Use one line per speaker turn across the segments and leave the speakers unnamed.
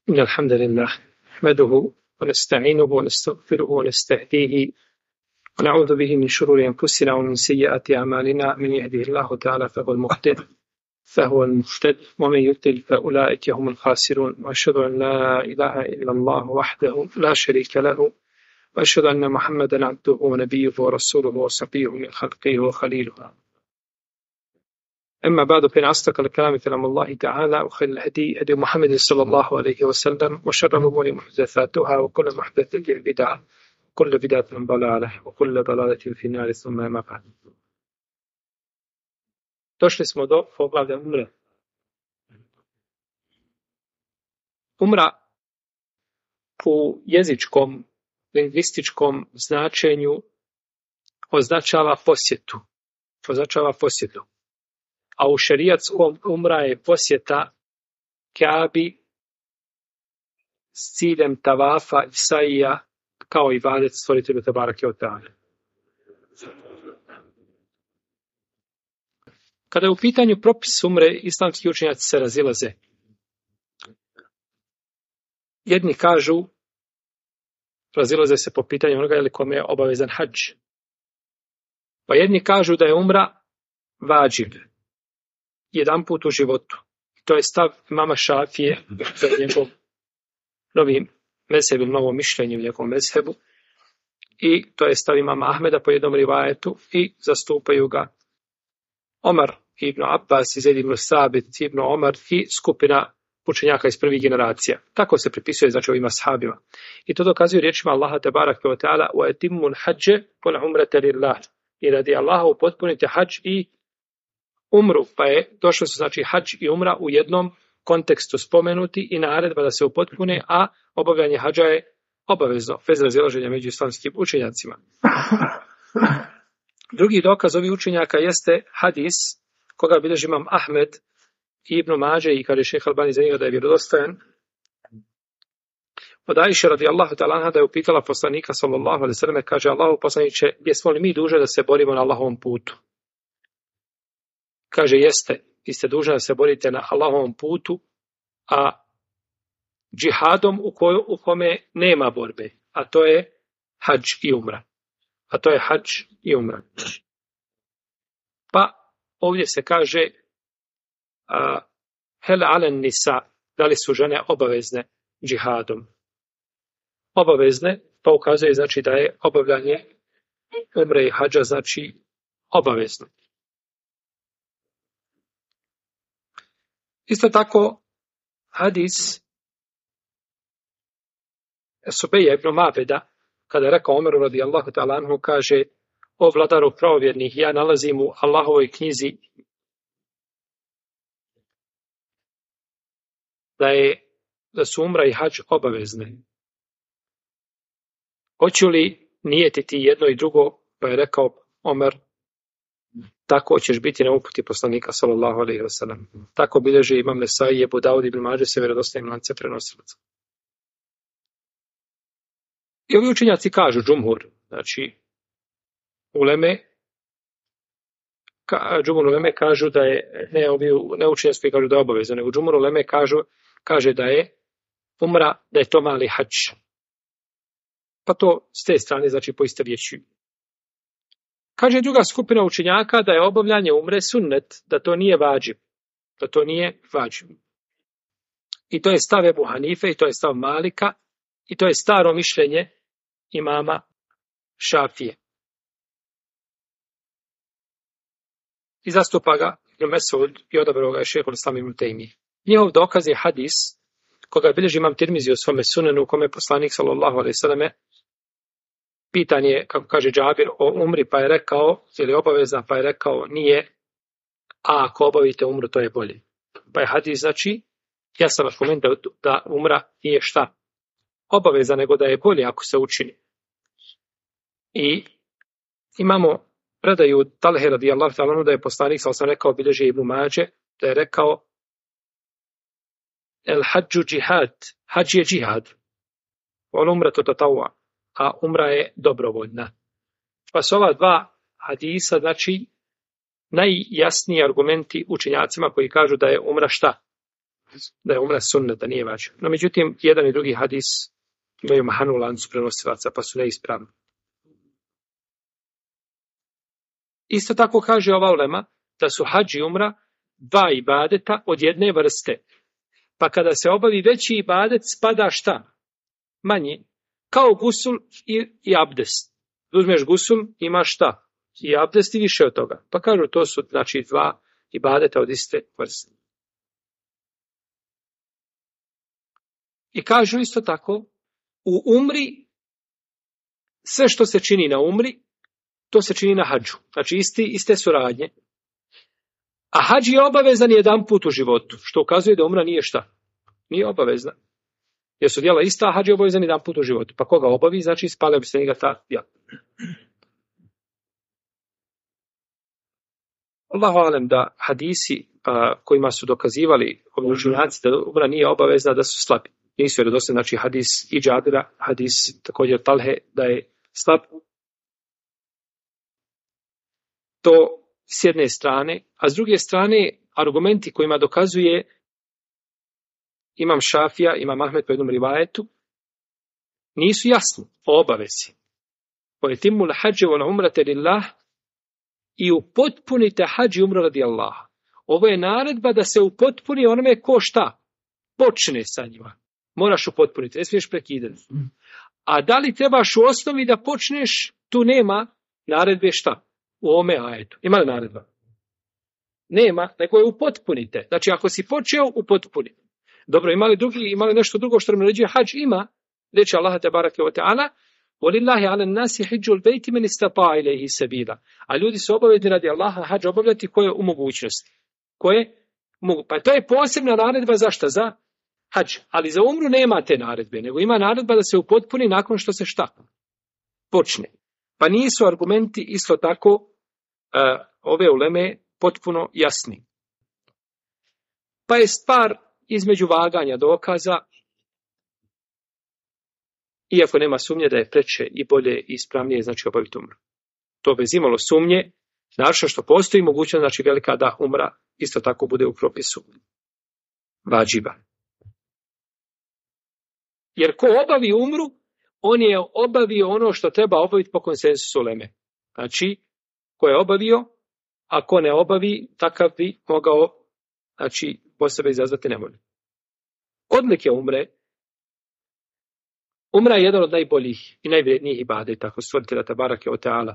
إن الحمد لله نحمده ونستعينه ونستغفره ونستهديه ونعوذ به من شرور أنفسنا ومن سيئات أعمالنا. من يهده الله تعالى فهو المهتد ومن يضلل فأولئك هم الخاسرون. وأشهد أن لا إله إلا الله وحده لا شريك له وأشهد أن محمدا عبده ونبيه ورسوله وصفيه من خلقه وخليله. أما بعد فإن أصدق الكلام كلام الله تعالى وخير الهدي هدي محمد صلى الله عليه وسلم وشر الأمور محدثاتها وكل محدثة بدعة وكل بدعة ضلالة وكل ضلالة في النار ثم ما بعد. Došli smo do poglavlja umre. Umra u jezičkom, lingvističkom značenju označava posjetu. A u šerijatskom umra je posjeta Kaabi s ciljem tavafa i saija kao ibadet stvoritelju Tebarake ve Teala. Kada je u pitanju propis umre, islamski učenjaci se razilaze. Jedni kažu, razilaze se po pitanju onoga je li kome je obavezan hadž. Pa jedni kažu da je umra vađib, jedan put u životu. To je stav imama Šafije, to je njegov novi mezheb ili novo mišljenje u njegovom mezhebu. I to je stav imama Ahmeda po jednom rivajetu i zastupaju ga Omar ibn Abbas, Zaid ibn Sabit, ibn Omar i skupina učenjaka iz prvih generacija. Tako se pripisuje znači ovima sahabima. I to dokazuje riječima Allaha tebaraka ve taala: "Wa atimmul hadže wal umrata lillah." I radi Allaha upotpunite hadž i umru, pa je došlo su znači hadž i umra u jednom kontekstu spomenuti i naredba da se upotpune, a obavljanje hadža je obavezno, bez razilaženja među islamskim učenjacima. Drugi dokaz ovih učenjaka jeste hadis koga bilježi imam Ahmed i Ibn Mađe i kaže šejh Albani za njega da je vjerodostojan. Od Ajše radijallahu ta'ala anha da je upitala poslanika sallallahu alejhi ve selleme, kaže: Allahu poslaniče, jesmo li mi dužni da se borimo na Allahovom putu? Kaže: jeste, vi ste dužni da se borite na Allahovom putu, a džihadom u kome nema borbe, a to je hadž i umra. Pa ovdje se kaže hel alen nisa, da li su žene obavezne džihadom? Obavezne, pa ukazuje znači da je obavljanje umre i hadža znači obavezno. Isto tako hadis Subeja ibn Mabeda, kada je rekao Omeru radijallahu ta'ala anhu, kaže: o vladaru pravovjernih, ja nalazim u Allahovoj knjizi da su umra i hadž obavezne. Hoću li nijetiti jedno i drugo? Pa je rekao Omer: tako ćeš biti na uputi poslanika sallallahu alejhi ve sellem. Tako bilježi imam Nesai i Ebu Daud ibn Mađe se vjerodostojnim lancem prenosilaca. I ovi učenjaci kažu, džumhur, znači džumhur uleme kažu da je, ne učenjaci koji kažu da je obavezno, nego džumhur uleme kaže da je umra, da je to mali hadž. Pa to s te strane znači poistovjećuju. Kaže druga skupina učenjaka da je obavljanje umre sunnet, da to nije vađib. I to je stav Ebu Hanife, i to je stav Malika, i to je staro mišljenje imama Šafije. I zastupa ga Ibn Mesud i odabrao ga je šejhul Islam ibn Tejmije. Njihov dokaz je hadis koga bilježi imam Tirmizi u svome sunenu, u kome poslanik sallallahu alejhi ve selleme pitanje, kako kaže Džabir, o umri, pa je rekao, je li obavezna, pa je rekao nije, a ako obavite umru, to je bolje. Pa je hadis znači jasan argument da umra nije šta obaveza, nego da je bolje ako se učini. I imamo predaju Talhe radijallahu ta'ala anhu da je poslanik sallallahu alejhi ve sellem rekao, bilježi Ibn Mađe, da je rekao: el hadžu džihad, hadž je džihad, on umra to tatawwa, a umra je dobrovoljna. Pa su ova dva hadisa znači najjasniji argumenti učenjacima koji kažu da je umra šta? Da je umra sunnet, da nije vađib. No međutim, jedan i drugi hadis imaju mahanu u lancu prenosilaca, pa su neispravni. Isto tako kaže ova ulema da su hadž i umra dva ibadeta od jedne vrste. Pa kada se obavi veći ibadet, spada šta? Manji. Kao gusul i abdest. Uzmeš gusul, imaš šta? I abdest i više od toga. Pa kažu to su znači dva ibadeta od iste vrste. I kažu isto tako, u umri, sve što se čini na umri, to se čini na hadžu. Znači iste su radnje. A hadž je obavezan jedan put u životu, što ukazuje da umra nije šta? Nije obavezna. Jer su djela ista, a hadž je obavezan jedan put u životu. Pa koga obavi, znači spalio bi se njega ta djela. Allahu alem da hadisi kojima su dokazivali ovi učenjaci da umra nije obavezna, da su slabi. Nisu vjerodostojni, znači hadis i Džabira, hadis također Talhe da je slab. To s jedne strane, a s druge strane argumenti kojima dokazuje imam Šafija, imam Ahmed po jednom rivajetu, nisu jasni o obavezi. Poetimul hađe wa umrate lillah i upotpunite hađ i umru radi Allaha. Ovo je naredba da se upotpuni onome ko šta? Počne sa njima. Moraš upotpuniti, ne smiješ prekidati. A da li trebaš u osnovi da počneš, tu nema naredbe šta? U ovome ajetu. Ima li naredba? Nema, nego je upotpunite. Znači, ako si počeo, upotpuni. Dobro, ima li nešto drugo što nam naređuje hadž? Ima. Reče Allah te barake wa ta'ala, وَلِلَّهِ عَلَى النَّاسِ حِجُّ الْبَيْتِ مَنِ اسْتَطَاعَ إِلَيْهِ سَبِيلًا. A ljudi su obavezni radi Allaha hadž obavljati koje u mogućnosti. Pa to je posebna naredba za šta? Za hadž. Ali za umru nema te naredbe, nego ima naredba da se upotpuni nakon što se šta? Počne. Pa nisu argumenti isto tako ove uleme potpuno jasni. Pa je stvar između vaganja dokaza, iako nema sumnje da je preče i bolje i ispravnije, znači obaviti umru. To bez imalo sumnje, znači što postoji mogućnost, znači velika da umra isto tako bude u propisu vađiba. Jer ko obavi umru, on je obavio ono što treba obaviti po konsensusu uleme. Znači, ko je obavio, a ko ne obavi, takav bi mogao, znači, po sebe izazvati nevolju. Odlike umre. Umra je jedan od najboljih i najvrijednijih ibadeta, tako stvoritelja te barake o teala.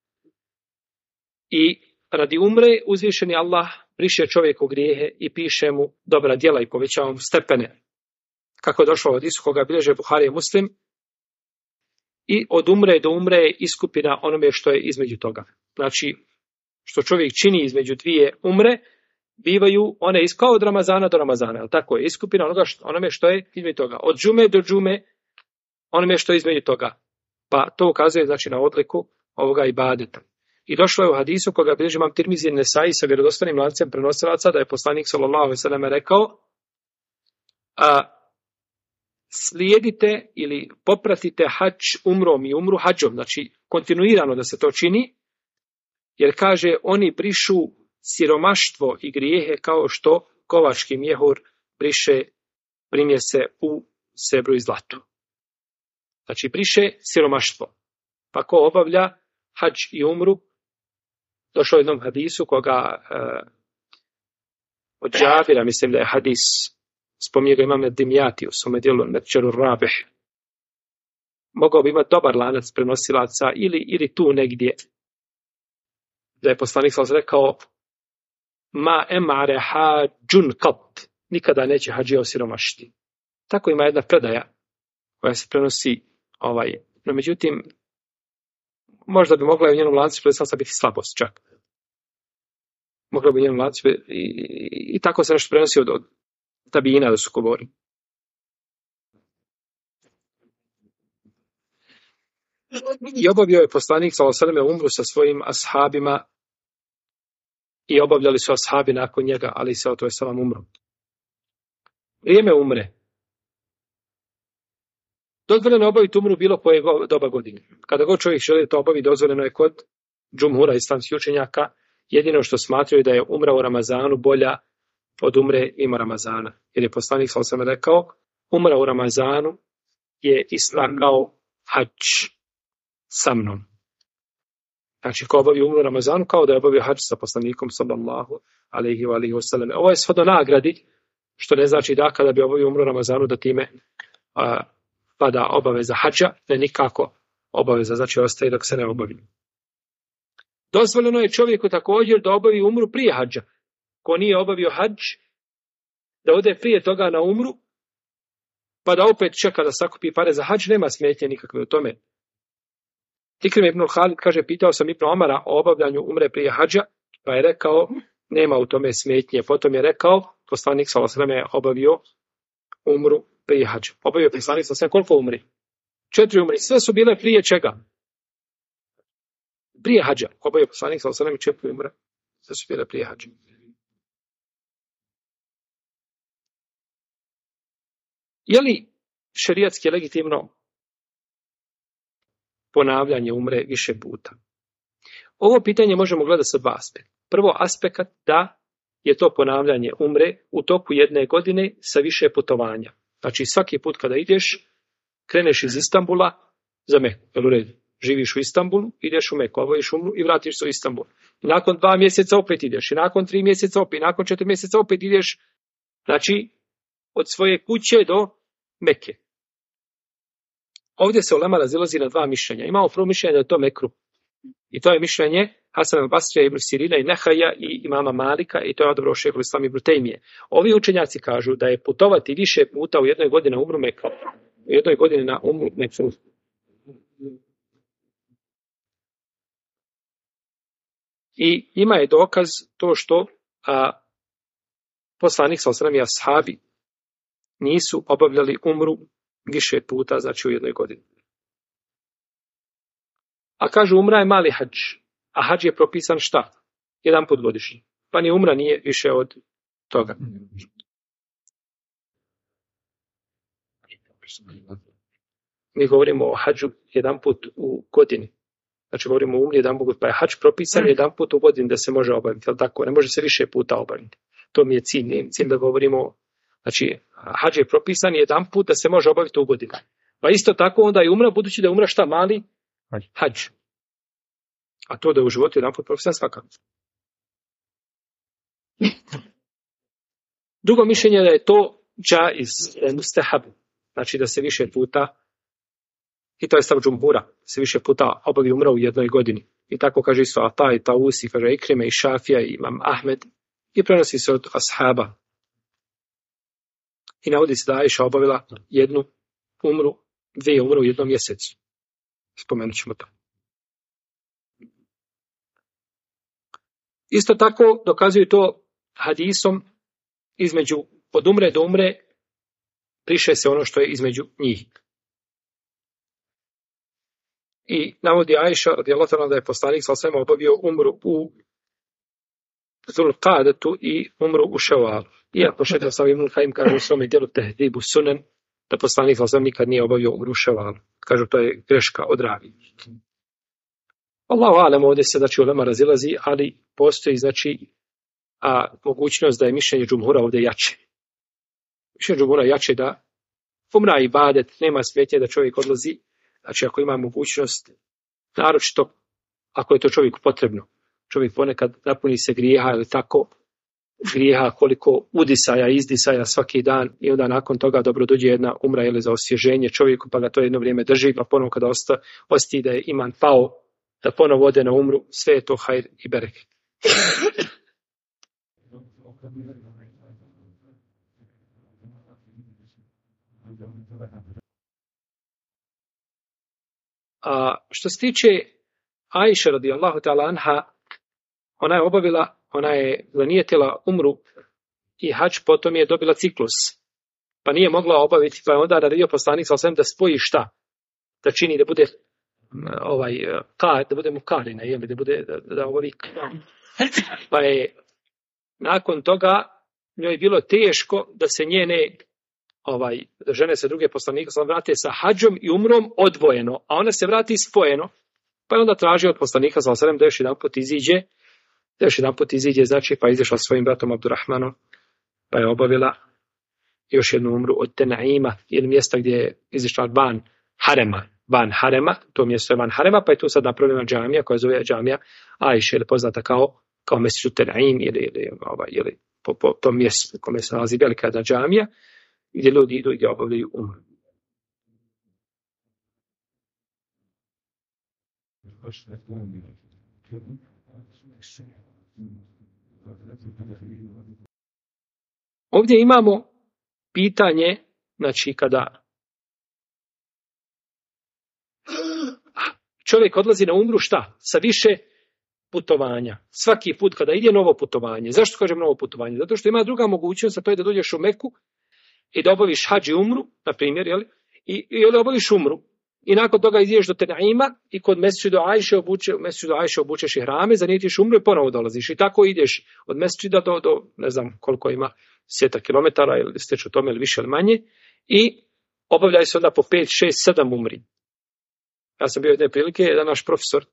I radi umre uzvišeni Allah briše čovjeku grijehe i piše mu dobra djela i povećava mu stepene. Kako je došlo od hadisu koga bilježe Buhari i Muslim, i od umre do umre je iskupina onome što je između toga. Znači, što čovjek čini između dvije umre, bivaju one kao od Ramazana do Ramazana. Ali tako je iskupina onome što je između toga. Od džume do džume, onome što je između toga. Pa to ukazuje znači na odliku ovoga ibadeta. I došlo je u hadisu koga bilježi imam Tirmizi i Nesai sa vjerodostojnim lancem prenosilaca da je poslanik sallallahu alejhi ve sellem rekao: slijedite ili popratite hadž umrom i umru hadžom, znači kontinuirano da se to čini, jer kaže oni brišu siromaštvo i grijehe kao što kovački mjehur briše primjese u srebru i zlatu. Znači briše siromaštvo. Pa ko obavlja hadž i umru, došao u jednom hadisu koga od Džabira, mislim da je hadis, spominje ga imam Dimjati u svome dijelu Metčeru Rabih. Mogao bi imati dobar lanac prenosilaca ili tu negdje. Da je poslanik sallallahu rekao: ma emare hađun kat, nikada neće hađija osiromašiti. Tako ima jedna predaja koja se prenosi no međutim možda bi mogla u njenom lancu prenosilaca biti slabost čak. Mogla bi u njenom lancu i tako se nešto prenosi od tabijina da su govorili. I obavio je poslanik sallallahu alejhi ve sellem umru sa svojim ashabima i obavljali su ashabi nakon njega, ali se to je salam umro. Vrijeme umre. Dozvoljeno je obaviti umru bilo koje doba godine. Kada god čovjek želi to obavi, dozvoljeno je kod džumhura islamskih učenjaka. Jedino što smatraju da je umra u Ramazanu bolja od umre mimo Ramazana. Jer je poslanik sallallahu alejhi ve sellem rekao, umra u Ramazanu je ista kao hadž sa mnom. Znači, ko obavi umru u Ramazanu, kao da je obavio hadž sa poslanikom sallallahu alejhi ve sellem. Ovo je sve do nagradi, što ne znači da kada bi obavio umru u Ramazanu da time pada obaveza hadža, ne nikako obaveza, znači ostaje dok se ne obavi. Dozvoljeno je čovjeku također da obavi umru prije hadža. Ko nije obavio hadž, da ode prije toga na umru, pa da opet čeka da sakupi pare za hadž, nema smetnje nikakve u tome. Ikrim ibn Halid kaže, pitao sam Ibn Omara o obavljanju umre prije hadža, pa je rekao, nema u tome smetnje. Potom je rekao, poslanik sallallahu alejhi ve sellem je obavio umru prije hadža. Obavio poslanik sallallahu alejhi ve sellem koliko umri? 4 umri. Sve su bile prije čega? Prije hadža. Obavio poslanik sallallahu alejhi ve sellem 4 umre. Sve su bile prije hadža. Je li šerijatski legitimno ponavljanje umre više puta? Ovo pitanje možemo gledati sa dva aspekta. Prvo aspekt da je to ponavljanje umre u toku jedne godine sa više putovanja. Znači svaki put kada ideš, kreneš iz Istanbula za Meku, jel u redu? Živiš u Istanbulu, ideš u Meku, obaviš umru i vratiš se u Istanbul. I nakon 2 mjeseca opet ideš, i nakon 3 mjeseca opet, i nakon 4 mjeseca opet ideš, znači od svoje kuće do Meke. Ovdje se ulema razilazi na 2 mišljenja. Imamo prvo mišljenje da je to mekruh. I to je mišljenje Hasan al-Basrija, Ibn Sirina i Nehaja i imama Malika, i to je odabrao šejhul Islam Ibn Tejmije. Ovi učenjaci kažu da je putovati više puta u jednoj godini na umru Meku, u jednoj godini na umru Meku. I ima je dokaz to što poslanik sallallahu alejhi ve sellem i ashabi nisu obavljali umru više puta, znači u jednoj godini. A kažu umra je mali hadž, a hadž je propisan šta? Jedan put godišnje. Pa ni umra nije više od toga. Mi govorimo o hadžu jedan put u godini. Znači govorimo o umri jedan put, pa je hadž propisan jedan put u godini da se može obaviti. Ali tako, ne može se više puta obaviti. To mi je cilj, nije cilj da govorimo. Znači, hadž je propisan jedan put da se može obaviti u godini. Pa isto tako onda i umra, budući da je umra šta mali? Hadž. A to da je u životu jedan put propisan svakako. Drugo mišljenje je da je to džaiz, mustahab. Znači da se više puta, i to je stav džumhura, se više puta obavi umra u jednoj godini. I tako kaže isto Ata i Tausi, kaže Ikrime i Šafija i Imam Ahmed. I prenosi se od ashaba. I navodi se da Ajša obavila jednu umru, 2 umru u jednom mjesecu. Spomenut ćemo to. Isto tako dokazuju to hadisom između od umre do umre priše se ono što je između njih. I navodi Ajša radijallahu anha da je poslanik sallallahu alejhi ve sellem obavio umru u Zulqadetu i umru u Ševalu. Iako šejh Islam ibn Kajim kaže u svome djelu Tehdibu Sunan da poslanik sallallahu alejhi ve sellem nikad nije obavio umru u Ševalu. Kažu to je greška od ravi. Allahu alem, ovdje se znači ulema razilazi, ali postoji znači mogućnost da je mišljenje džumhura ovdje jače. Mišljenje džumhura jače da umra ibadet, nema smetnje da čovjek odlazi, znači ako ima mogućnost, naročito ako je to čovjeku potrebno. Čovjek ponekad napuni se grijeha ili tako, grijeha koliko udisaja, izdisaja svaki dan i onda nakon toga dobro dođe jedna umra ili za osvježenje čovjeku pa ga to jedno vrijeme drži, pa ponovno kada osti da je iman pao, da ponovo ode na umru, sve je to hajr i bereket. A što se tiče Ajše radijallahu ta'ala anha, ona je zanijetila umru i hadž, potom je dobila ciklus. Pa nije mogla obaviti, pa je onda naredio poslanik sallallahu alejhi ve sellem da spoji šta? Da čini da bude da bude mukarina, da bude da obavi. Pa je nakon toga njoj bilo teško da se njene da žene se druge poslanike vrate sa hadžom i umrom odvojeno, a ona se vrati spojeno. Pa je onda tražio od poslanika sallallahu alejhi ve sellem da još jedan put iziđe, znači pa izašla svojim bratom Abdurrahmanom pa je obavila još jednu umru od Tenaima, ili mjesta gdje je izišla van harema, to mjesto je van harema, pa je tu sad napravljena džamija koja zove džamija Ajše, ili poznata kao Mesdžid Tenaim, ili po tom mjestu u kome se nalazi velika jedna džamija, gdje ljudi idu i gdje obavljaju umru. Ovdje imamo pitanje, znači kada čovjek odlazi na umru, šta? Sa više putovanja. Svaki put kada ide novo putovanje. Zašto kažem novo putovanje? Zato što ima druga mogućnost, a to je da dođeš u Meku i da obaviš hadž i umru, na primjer, i da obaviš umru. I nakon toga ideš do Tenaima i kod Mesdžida Ajše obučeš ihrame, zanijetiš umru i ponovo dolaziš. I tako ideš od Mesdžida do ne znam koliko ima, 100 kilometara ili steću tome ili više ili manje, i obavljaju se onda po 5, 6, 7 umri. Ja sam bio jedne prilike, jedan naš profesor,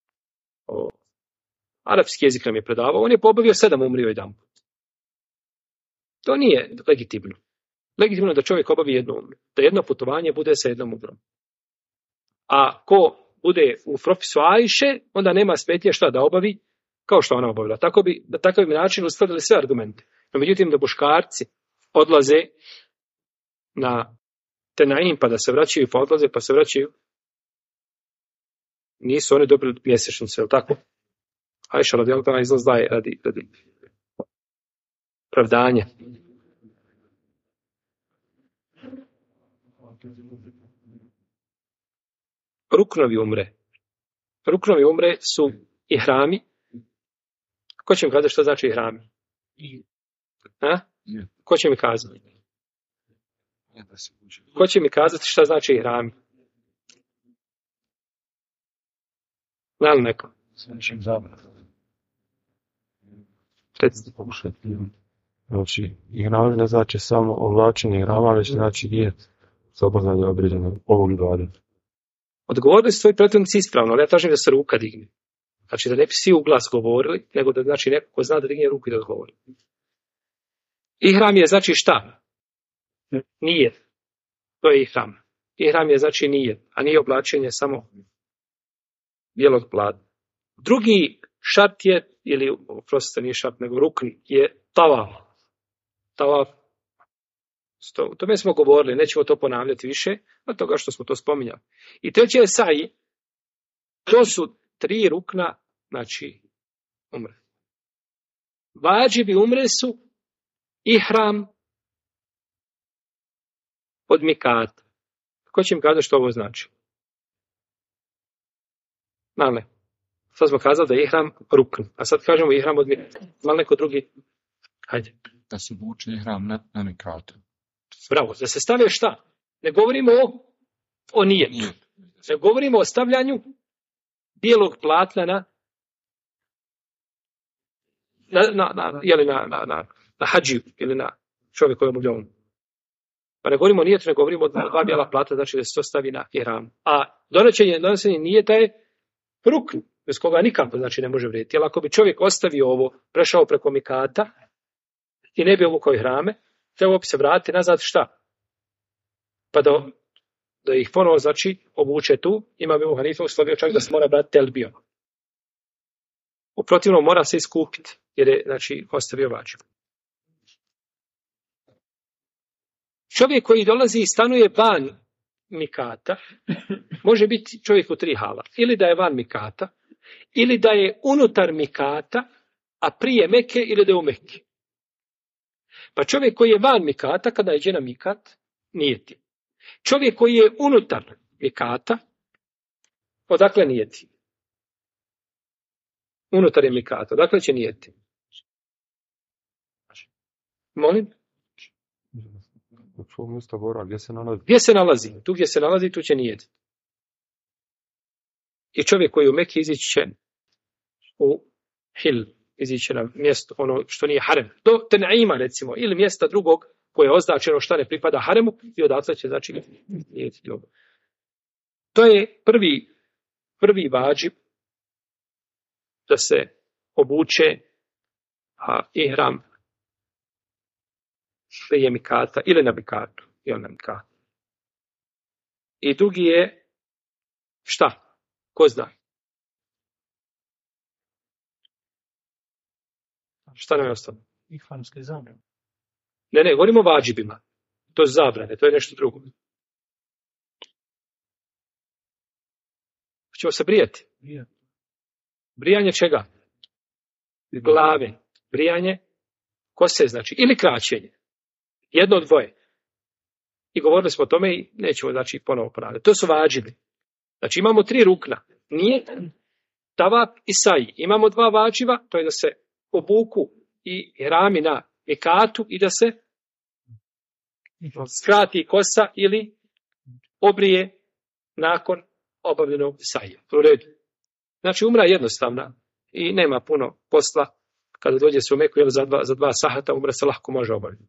arapski jezik nam je predavao, on je obavio 7 umri jedan put. To nije legitimno. Legitimno je da čovjek obavi jednu umru. Da jedno putovanje bude sa jednom umrom. A ko bude u propisu Ajše, onda nema smetnje šta da obavi kao što ona obavila. Na takav bi način uskladili sve argumente. No, međutim, da muškarci odlaze na Tenaim pa da se vraćaju, pa odlaze pa se vraćaju, nisu oni dobili mjesečnicu, je li tako? Ajša radijallahu ta'ala izlaz daje radi pravdanja. Ruknovi umre su ihrami. Ko će mi kazati što znači ihrami? Ko će mi kazati? Ko će mi kazati šta znači ihrami? Zna li neko?
Znači, ihrami ne znači samo oblačenje ihrama, već znači i obavezanje određenog ovog ibadeta.
Odgovorili su tvoji prethodnici ispravno, ali ja tražim da se ruka digne. Znači da ne bi svi u glas govorili, nego da znači neko ko zna da digne ruku i da odgovori. Ihram je znači šta? Nijet. To je ihram. Ihram je znači nijet, a nije oblačenje samo bijelog platna. Drugi šart je, ili oprostite, nije šart, nego rukni, je tavaf. Tavaf. O tome smo govorili, nećemo to ponavljati više, od toga što smo to spominjali. I treće je sa'i. To su 3 rukna, znači, umre. Vađibi umre su ihram od mikata. Ko će mi kazati što ovo znači? Male. Sad smo kazali da je ihram rukn, a sad kažemo ihram od mikata. Mal neko drugi? Hajde.
Da se vuče ihram na mikatu.
Bravo, da se stavlja šta? Ne govorimo o nijetu. Ne govorimo o stavljanju bijelog platna na hadžiju ili na čovjek koji je obavljao umru. Pa ne govorimo o nijetu, ne govorimo o 2 bijela platna, znači da se to stavi na ihram. A donošenje nijeta je rukn, bez koga nikako znači ne može vrijediti. Jer ako bi čovjek ostavio ovo, prešao preko mikata i ne bi obukao ihrame, trebao bi se vratiti nazad šta? Pa da ih ponovo znači obuče tu, ima bi mu Hanifa uslovio čak da se mora brati telbijom. U protivnom mora se iskupiti, jer je znači ostavio vađu. Čovjek koji dolazi i stanuje van mikata, može biti čovjek u 3 hala. Ili da je van mikata, ili da je unutar mikata, a prije Meke, ili da je u Meki. Pa čovjek koji je van mikata, kada iđe na mikat, nijeti. Čovjek koji je unutar mikata, odakle nijeti? Unutar je mikata, odakle će nijeti? Molim? Gdje se nalazi? Tu gdje se nalazi, tu će nijeti. I čovjek koji u Meki izići će u Hil, izići na mjesto ono što nije harem. Do Tenaima recimo, ili mjesta drugog koje je označeno šta ne pripada haremu i odatle će znači nijeti. To je prvi vađib da se obuče ihram prije mikata ili na mikatu. Ili na mikatu. I drugi je šta? Ko zna? Šta nam je ostalo?
Ihramske zabrane.
Ne, govorimo o vađibima. To je zabrane, to je nešto drugo. Ćemo se brijati. Brijanje čega? Glave. Brijanje kose, znači, ili kraćenje. Jedno od dvoje. I govorili smo o tome i nećemo, znači, ponovo ponavljati. To su vađibi. Znači, imamo 3 rukna. Nije tavaf i saji. Imamo 2 vađiva, to je da se obuku i rami na mikatu i da se skrati kosa ili obrije nakon obavljenog saja. U redu. Znači, umra je jednostavna i nema puno posla. Kada dođe se u Meku, za 2 sahata, umra se lako može obaviti.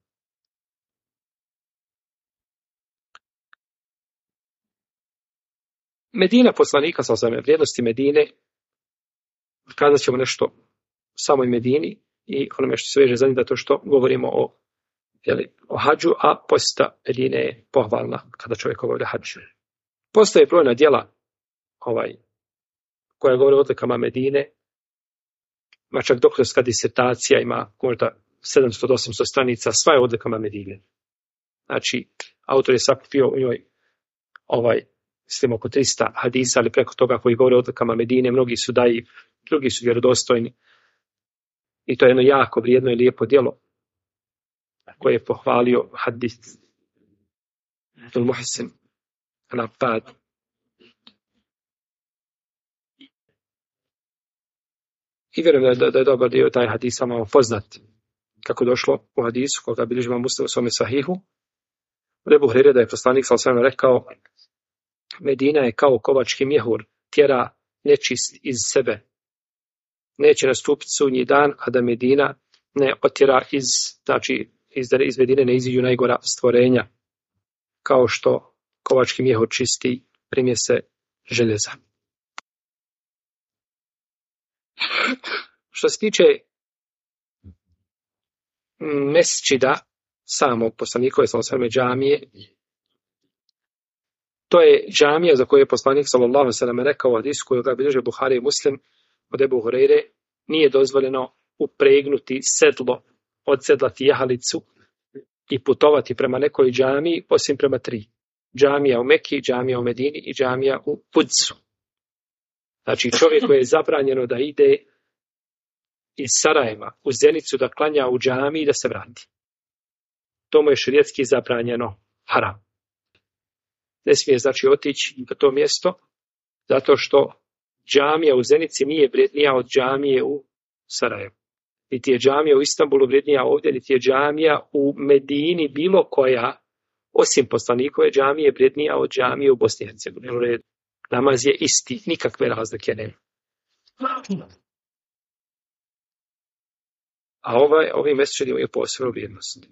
Medina poslanika, vrijednosti Medine, kazat ćemo nešto o samoj Medini i onome što se veže za njim, da to što govorimo o hađu, a posjeta Medine je pohvalna kada čovjek obavlja hađu. Postoje brojna djela koja govore o odlikama Medine, ima čak doktorska disertacija, ima možda 700 do 800 stranica, sva je o odlikama Medine. Znači, autor je sakupio u njoj mislim oko 300 hadisa, ali preko toga koji govore o odlikama Medine, mnogi su daji, drugi su vjerodostojni. I to je jedno jako vrijedno i lijepo djelo koje je pohvalio hadis Abdul Muhsin Al-Abbad. I vjerujem da je dobar dio taj hadis samo poznat, kako došlo u hadisu koga bilježi Imam Muslim u svome sahihu. Od Ebu Hurajre da je poslanik sallallahu alejhi ve sellem rekao: Medina je kao kovački mjehur, tjera nečist iz sebe. Neće nastupiti sudnji dan, a da Medina ne otjera iz Medine ne iziđu najgora stvorenja, kao što kovački mjehur čisti primjese željeza. Što se tiče mesdžida samog poslanikove sallallahu džamije, to je džamija za koju je poslanik sallallahu alejhi ve sellem rekao u hadisu koji ga bilježe Buhari i Muslim od Ebu Hurajre: nije dozvoljeno upregnuti sedlo, odsedlati jahalicu i putovati prema nekoj džamiji osim prema 3. Džamija u Meki, džamija u Medini i džamija u Kudsu. Znači, čovjeku je zabranjeno da ide iz Sarajeva u Zenicu da klanja u džamiji i da se vrati. To mu je šerijetski zabranjeno, haram. Ne smije, znači, otići na to mjesto, zato što džamija u Zenici nije vrijednija od džamije u Sarajevu. Niti je džamija u Istanbulu vrijednija ovdje, niti je džamija u Medini bilo koja, osim poslanikove džamije, vrijednija od džamije u Bosni i Hercegovini. Namaz je isti, nikakve razlike nema. A ovi mesdžidi imaju posebnu vrijednost.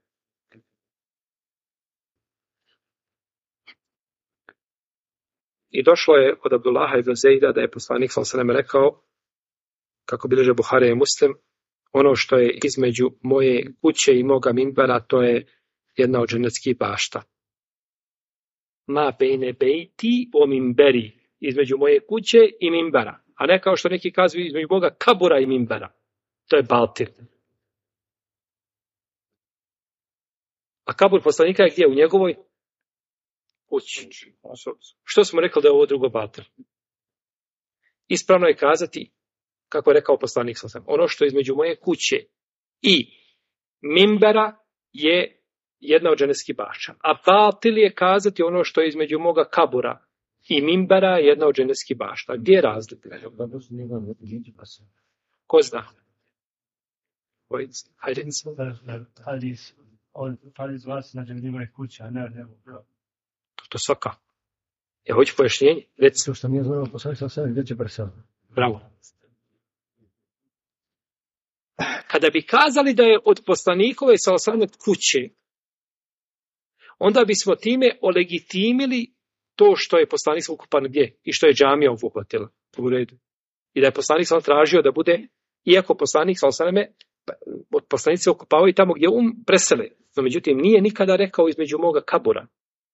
I došlo je od Abdullaha ibn Zejda da je poslanik sallallahu alejhi ve sellem rekao, kako bilježe Buhari i Muslim: ono što je između moje kuće i moga minbera, to je jedna od dženetskih bašta. Ma bejne bejti o minberi, između moje kuće i minbera. A ne kao što neki kazuju između moga kabura i minbera. To je baltir. A kabur poslanika je gdje? U njegovoj kući. Što smo rekli da je ovo drugo baltir? Ispravno je kazati, kako je rekao poslanik sallallahu alejhi ve sellem, ono što je između moje kuće i minbera je jedna od dženetskih bašća. A batil je kazati ono što je između moga kabura i minbera je jedna od dženetskih bašta. Gdje je razlika? Ko zna? Hajde.
Hadis vas na dženevnoj kući, a ne.
To svaka. Ja hoću pojašnjenje.
Recimo što mi je zvonilo poslanik sallallahu alejhi ve sellem, gdje će presel.
Bravo. Kada bi kazali da je od poslanikove sallallahu kuće, onda bismo time olegitimili to što je poslanik ukupan gdje i što je džamija obuhvatila. U redu. I da je poslanik sallallahu tražio da bude, iako poslanik sallallahu poslanici okupavaju tamo gdje presele. No, međutim, nije nikada rekao između moga kabura.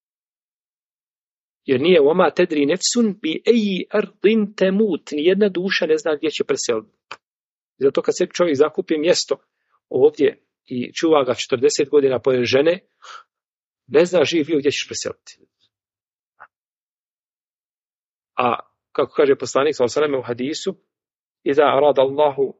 Jer nije oma tedri nefsun bi eji ardin temut. Nijedna duša ne zna gdje će preseliti. Zato kad se čovjek zakupi mjesto ovdje i čuva ga 40 godina pored žene, ne zna živio gdje ćeš preseliti. A kako kaže poslanik sallallahu alejhi ve sellem u hadisu, iza arada Allahu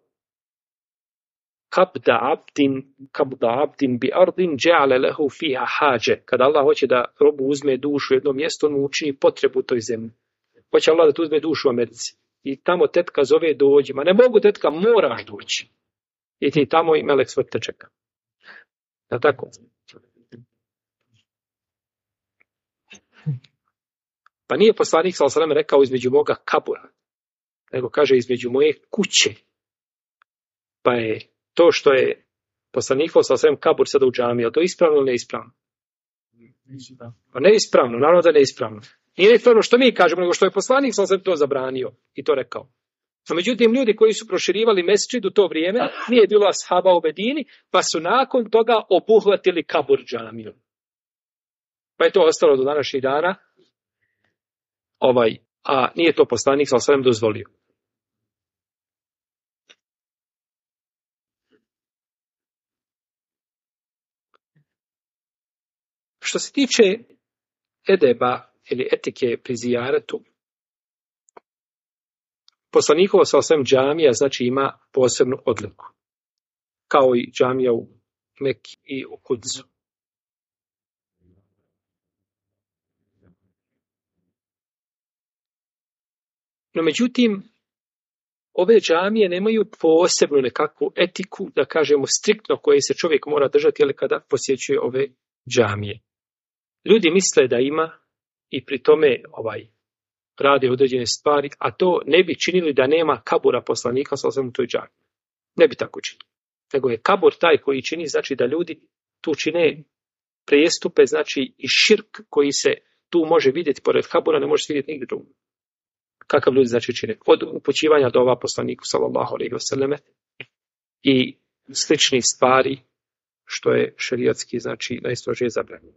kabda abdin bi ardin ja'ala lahu fiha hađe. Kada Allah hoće da robu uzme dušu u jedno mjesto, on mu učini potrebu u toj zemlji. Hoće Allah da tu uzme dušu u Americi. I tamo tetka zove dođi. Ma ne mogu tetka, moraš doći. I ti tamo i melek smrt te čeka. Da tako? Pa nije poslanik sallallahu alejhi ve sellem rekao između moga kabura, nego kaže između moje kuće. Pa je to što je poslanik sallallahu alejhi ve sellem kabur sada u džamiji, je to ispravno ili neispravno? Pa neispravno, naravno da je neispravno. Nije neispravno što mi kažemo, nego što je poslanik sallallahu alejhi ve sellem to zabranio i to rekao. No, međutim, ljudi koji su proširivali mesdžid u to vrijeme, nije bilo ashaba u Medini, pa su nakon toga obuhvatili kabur džamiju. Pa je to ostalo do današnjih dana, a nije to poslanik sallallahu alejhi ve sellem dozvolio. Što se tiče edeba ili etike pri zijaretu, poslanikova sallallahu alejhi ve sellem džamija znači ima posebnu odliku, kao i džamija u Mekki i u Kudsu. No, međutim, ove džamije nemaju posebnu nekakvu etiku, da kažemo striktno, koje se čovjek mora držati, ali kada posjećuje ove džamije. Ljudi misle da ima i pri tome rade određene stvari, a to ne bi činili da nema kabura poslanika sallallahu alejhi ve sellem u toj džamiji. Ne bi tako činili. Nego je kabur taj koji čini, znači da ljudi tu čine prijestupe, znači i širk koji se tu može vidjeti pored kabura, ne može se vidjeti nigdje drugdje. Kakav ljudi znači čine? Od upućivanja dova poslaniku sallallahu alejhi ve selleme i sličnih stvari što je šerijatski, znači najstrožije zabranjeno.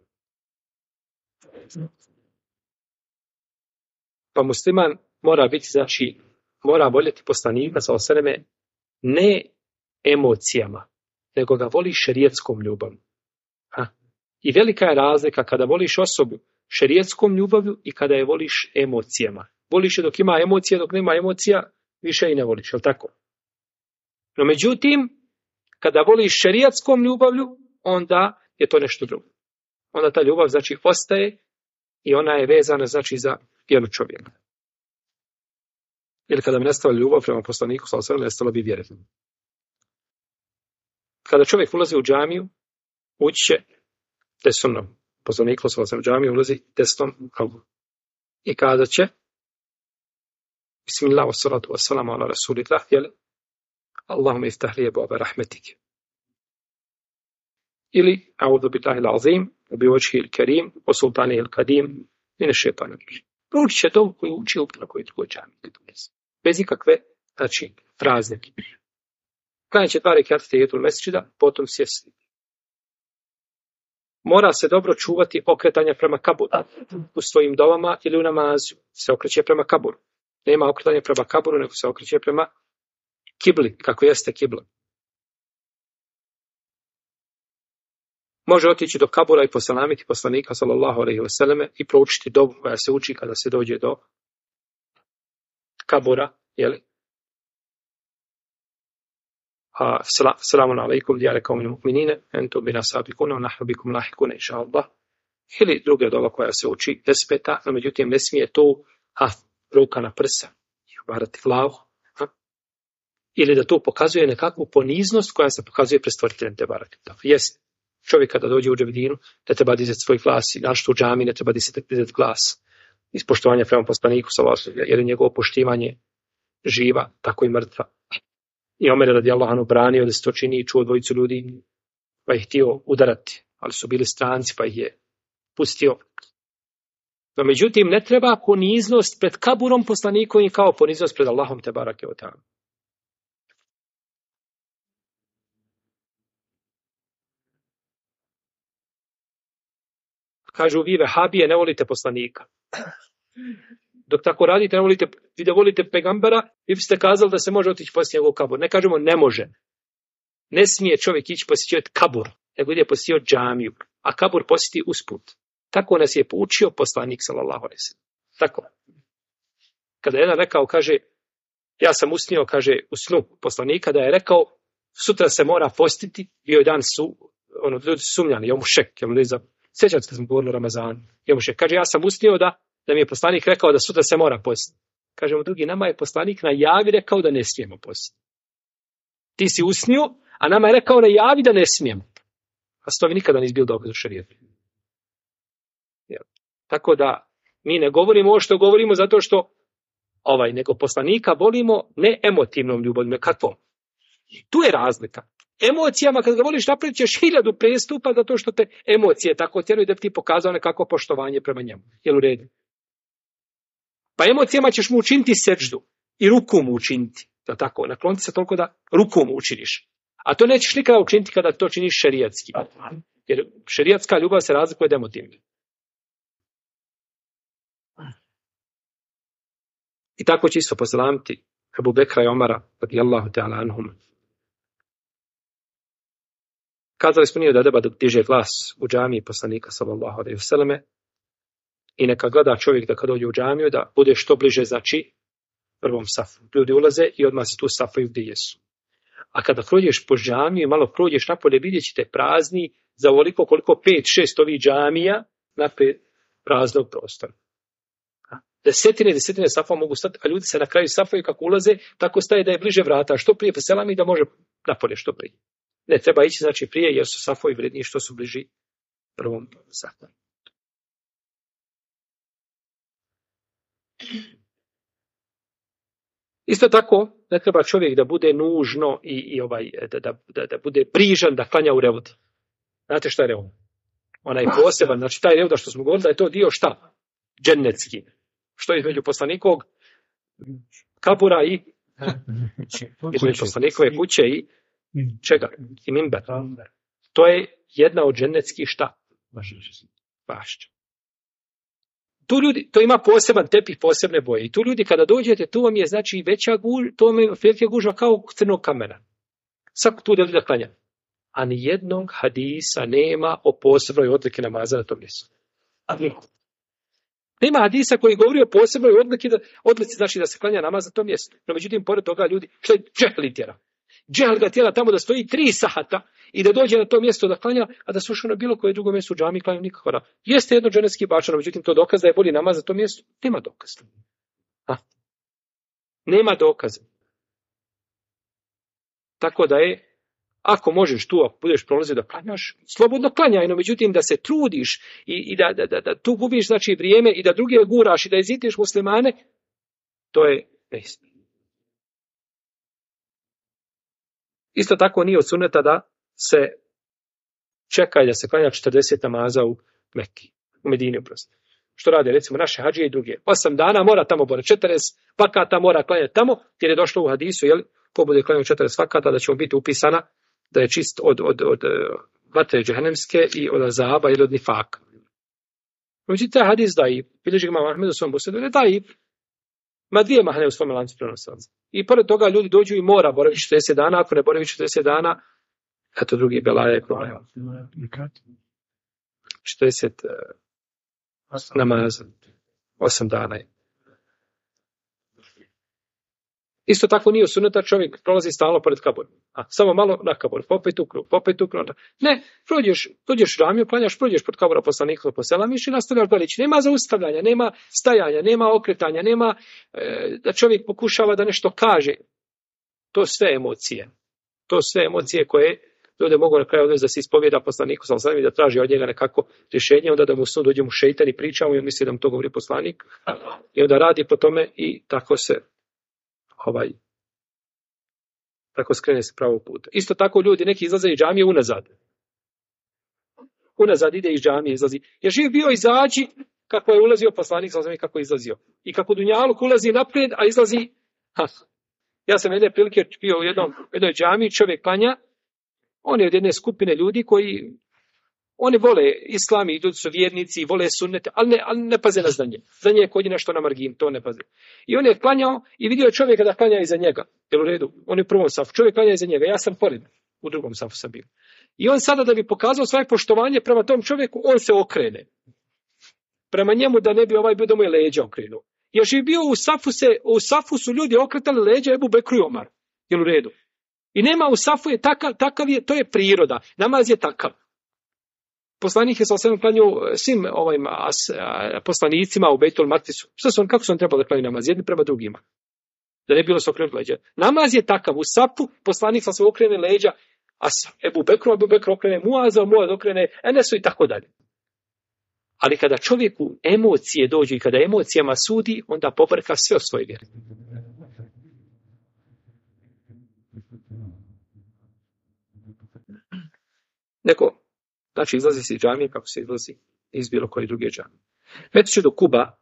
Pa musliman mora biti, znači, mora voljeti poslanika sallallahu alejhi ve selleme ne emocijama, nego ga voli šerijatskom ljubavlju. I velika je razlika kada voliš osobu šerijatskom ljubavlju i kada je voliš emocijama. Voliš je dok ima emocije, dok nema emocija, više i ne voliš, je li tako? No, međutim, kada voliš šerijatskom ljubavlju, onda je to nešto drugo. Onda ta ljubav, znači, ostaje i ona je vezana, znači, za vjeru čovjeka. Jer kada bi nestala ljubav prema poslaniku, sallallahu alejhi ve sellem, nestala bi vjera. Kada čovjek ulazi u džamiju, ući će desnom. Poslanik sallallahu alejhi ve sellem u džamiju ulazi desnom nogu. I kazat će Bismillah, wassalatu wassalamu ala rasulillah, jel? Allahumma iftah li abwaaba rahmetike. Ili, a'udhu billahi al-azim, bi wajhihi al-karim, wa sultanihi al-qadim, min ash-shaytanir rajim. Proučit će to koji uči u bilo kojoj drugoj džamiji. Bez ikakve, znači, praznike. Klanjat će 2 rekata tehijetul mesdžida, potom sjesti. Mora se dobro čuvati okretanja prema kaburu. U svojim dovama ili u namazu se okreće prema kaburu. Nema okretanja prema kaburu, nego se okreće prema kibli, kako jeste kibla. Može otići do kabura i poselamiti poslanika sallallahu alejhi ve selleme i proučiti dovu koja se uči kada se dođe do kabura, jeli? Selamun alaikum, djare kaumil mu'minine, entum bina sabikuna, nahnu bikum lahikuna, inša Allah. Ili druga dova koja se uči, despeta, no međutim ne smije to ruka na prsa, ubarati glavu, ili da to pokazuje nekakvu poniznost koja se pokazuje pred stvoriteljem te barake. Jest, čovjek kada dođe u džemedinu, ne treba dizati svoj glas, i našto u džami ne treba dizati glas. Iz poštovanja prema poslaniku, jer je njegovo poštivanje živa, tako i mrtva. I Omer radijallahu anhu branio da se to čini i čuo 2 ljudi, pa ih htio udarati, ali su bili stranci, pa ih je pustio. No, međutim, ne treba poniznost pred kaburom poslanikovim kao poniznost pred Allahom te barake o ta'ala. Kažu vi vehabije ne volite poslanika. Dok tako radite, ne volite, vi da volite pegambera, vi biste kazali da se može otići poslije njegov kabur. Ne kažemo ne može. Ne smije čovjek ići posjećivati kabur, nego ide posjećivati džamiju, a kabur posjeti usput. Tako nas je poučio poslanik sallallahu alejhi ve sellem. Tako. Kada jedan rekao, kaže, ja sam usnio, kaže, u snu poslanika da je rekao, sutra se mora postiti, bio je dan ljudi sumnjani, jomu šek, sjećate se da smo govorili o Ramazanu, jomu šek. Kaže, ja sam usnio da mi je poslanik rekao da sutra se mora postiti. Kaže mu drugi, nama je poslanik najavi rekao da ne smijemo postiti. Ti si usnio, a nama je rekao najavi da ne smijemo. A stovi nikada nisi bio dokaz u šerijetu. Tako da mi ne govorimo ovo što govorimo zato što nego poslanika volimo ne emotivnom ljubavljom, ne kakvom. Tu je razlika. Emocijama, kad ga voliš, napravit ćeš 1000 prestupa zato što te emocije tako tjeraju da bi ti pokazao nekako poštovanje prema njemu. Jel u redu? Pa emocijama ćeš mu učiniti seđdu i ruku mu učiniti. Da tako, nakloniti se toliko da ruku mu učiniš. A to nećeš nikada učiniti kada to činiš šerijatski. Jer šerijatska ljubav se razlikuje od emotivne. I tako će isto poselamiti Ebu Bekra i Omara, radijallahu ta'ala anhum. Kazali smo nije da deba dok diže glas u džamiji poslanika sallallahu alejhi ve selleme i neka gleda čovjek da kad dođe u džamiju da bude što bliže, znači, prvom safu. Ljudi ulaze i odmah se tu safaju gdje jesu. A kada prođeš po džamiju i malo prođeš napolje, vidjet ćete prazni za ovoliko koliko 5-6 ovih džamija napred praznog prostora. Desetine safa mogu stati, a ljudi se na kraju safaju kako ulaze, tako staje da je bliže vrata, što prije poselami da može napolje što prije. Ne treba ići, znači, prije, jer su safovi vredniji što su bliži prvom safu. Isto tako, ne treba čovjek da bude nužno da bude brižan da klanja u revudu. Znate šta je revud? Onaj poseban, znači taj revuda što smo govorili da je to dio šta? Džennetski. Što je između poslanikovog kabura i između poslanikove kuće i čega? I mimber. To je jedna od džennetskih šta? Bašća. Tu ljudi, to ima poseban tepih, posebne boje. I tu ljudi kada dođete, tu vam je znači veća gužva, to vam je velika gužva kao crnog kamena. Svako tu da klanja. A ni jednog hadisa nema o posebnoj odliki namaza na tom mjestu. Nema hadisa koji govori o posebnoj odlici, znači da se klanja namaz na tom mjestu. No, međutim, pored toga ljudi, što je džehli tjera? Džehl ga tjera tamo da stoji 3 sata i da dođe na to mjesto da klanja, a da sluša na bilo koje drugo mjesto u džami klanju nikako. Jeste jedno dženevski bačano, međutim, to dokaz da je bolji namaz za to mjesto? Nema dokaza. Nema dokaza. Tako da je, ako možeš tu, ako budeš prolazio da klanjaš, slobodno klanjaj, no međutim da se trudiš i da tu gubiš znači vrijeme i da druge guraš i da izitiš muslimane, to je neistina. Isto tako nije od sunneta da se čeka i da se klanja 40 namaza u Mekki, u Medini uprosti. Što rade recimo naše hadžije i druge. 8 dana mora tamo boraviti, 40 vakata mora klanjati tamo, jer je došlo u hadisu, ko bude klanjao 40 vakata, da će mu biti upisana da je čist od vatre džehennemske i od azaba ili od nifaka. Međutim, taj hadis daif, bilježi ga imam Ahmed u svom musnedu, je daif. Ma dvije mahne u svom lancu prenosilaca. I pored toga ljudi dođu i mora boraviti 40 dana, ako ne boravi 40 dana, eto drugi belaja je problem. 40 namaza, 8 dana je. Isto tako nije sunneta čovjek prolazi stalno pored kabura. Samo malo na kabur, popet u krug. Ne, dođeš u džamiju, klanjaš, prođeš pod kabura poslanika poselamiš i nastavljaš dalje. Nema zaustavljanja, nema stajanja, nema okretanja, nema da čovjek pokušava da nešto kaže. To sve emocije. To sve emocije koje ljude mogu na kraju odvesti da se ispovijeda poslaniku sallallahu alejhi ve sellem i da traži od njega nekako rješenje, onda da mu snu dođe mu šejtan i priča mu i on misli da mu to govori poslanik. I onda radi po tome i tako se tako skrene se pravog puta. Isto tako ljudi neki izlaze iz džamije unazad. Unazad ide iz džamije, izlazi. Je živ bio izađi kako je ulazio poslanik, sallallahu kako je izlazio. I kako dunjaluk ulazi naprijed, a izlazi. Ja sam jedne prilike bio u jednoj džamiji, čovjek klanja. On je od jedne skupine ljudi koji Oni vole islam i ljudi su vjernici, vole sunnete, ali ne paze na znanje. Znanje je kod njih nešto na margin, to ne paze. I on je klanjao i vidio čovjeka da klanja iza njega. Jel u redu? On je u prvom safu. Čovjek klanja iza njega. Ja sam pored. U drugom safu sam bio. I on sada da bi pokazao svoje poštovanje prema tom čovjeku, on se okrene. Prema njemu da ne bi ovaj bio da mu je leđa okrenuo. Još je bio u safu su ljudi okretali leđa Ebu Bekru i Omar. Jel u redu? I nema u safu je takav je, to je priroda. Namaz je takav. Poslanik je sa klanjao svim poslanicima u Bejtul Makdisu. Kako su on trebali da klanjaju namaz? Jedni prema drugima. Da ne bilo se okrenuti leđa. Namaz je takav. U safu poslanik se okrene leđa, a Ebu Bekru okrene Muaza, Muaz okrene Enesu i tako dalje. Ali kada čovjeku emocije dođu i kada emocijama sudi, onda pobrka sve o svojoj vjeri. Neko, znači izlazi se iz džamije kako se izlazi iz bilo koje druge džamije. Mesdžidu Kuba,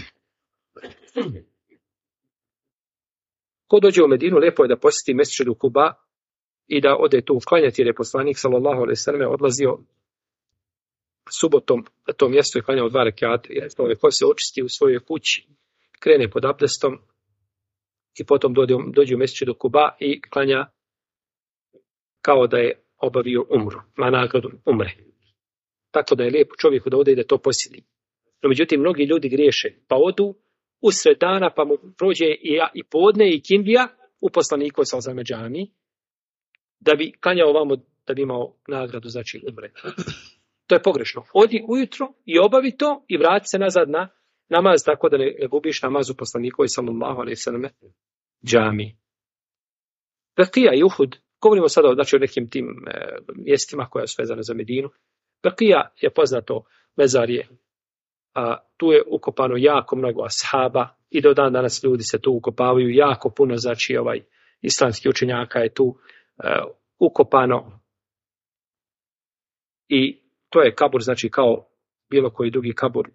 ko dođe u Medinu, lijepo je da posjeti Mesdžidu Kuba i da ode tu klanjati, jer je poslanik sallallahu alejhi ve selleme odlazio subotom na to mjesto i klanjao 2 rekata. Ko se očisti u svojoj kući, krene pod abdestom i potom dođe u Mesdžidu Kuba i klanja kao da je obavio umru, ma nagradu umre. Tako da je lijepo čovjeku da ode i da to posjeti. No međutim, mnogi ljudi griješe, pa odu usred dana, pa mu prođe i podne i kindija u poslaniku sallallahu džamiji, da bi klanjao ovamo, da bi imao nagradu, znači umre. To je pogrešno. Odi ujutro i obavi to i vrati se nazad na namaz, tako da ne gubiš namaz u poslaniku sallallahu alejhi ve selleme džamiji. Bekija i Uhud, govorimo sada znači, o nekim tim mjestima koja su vezane za Medinu. Bekija je poznato mezarje, a tu je ukopano jako mnogo ashaba i do dan danas ljudi se tu ukopavaju jako puno, znači islamskih učenjaka je tu ukopano i to je kabur, znači kao bilo koji drugi kabur.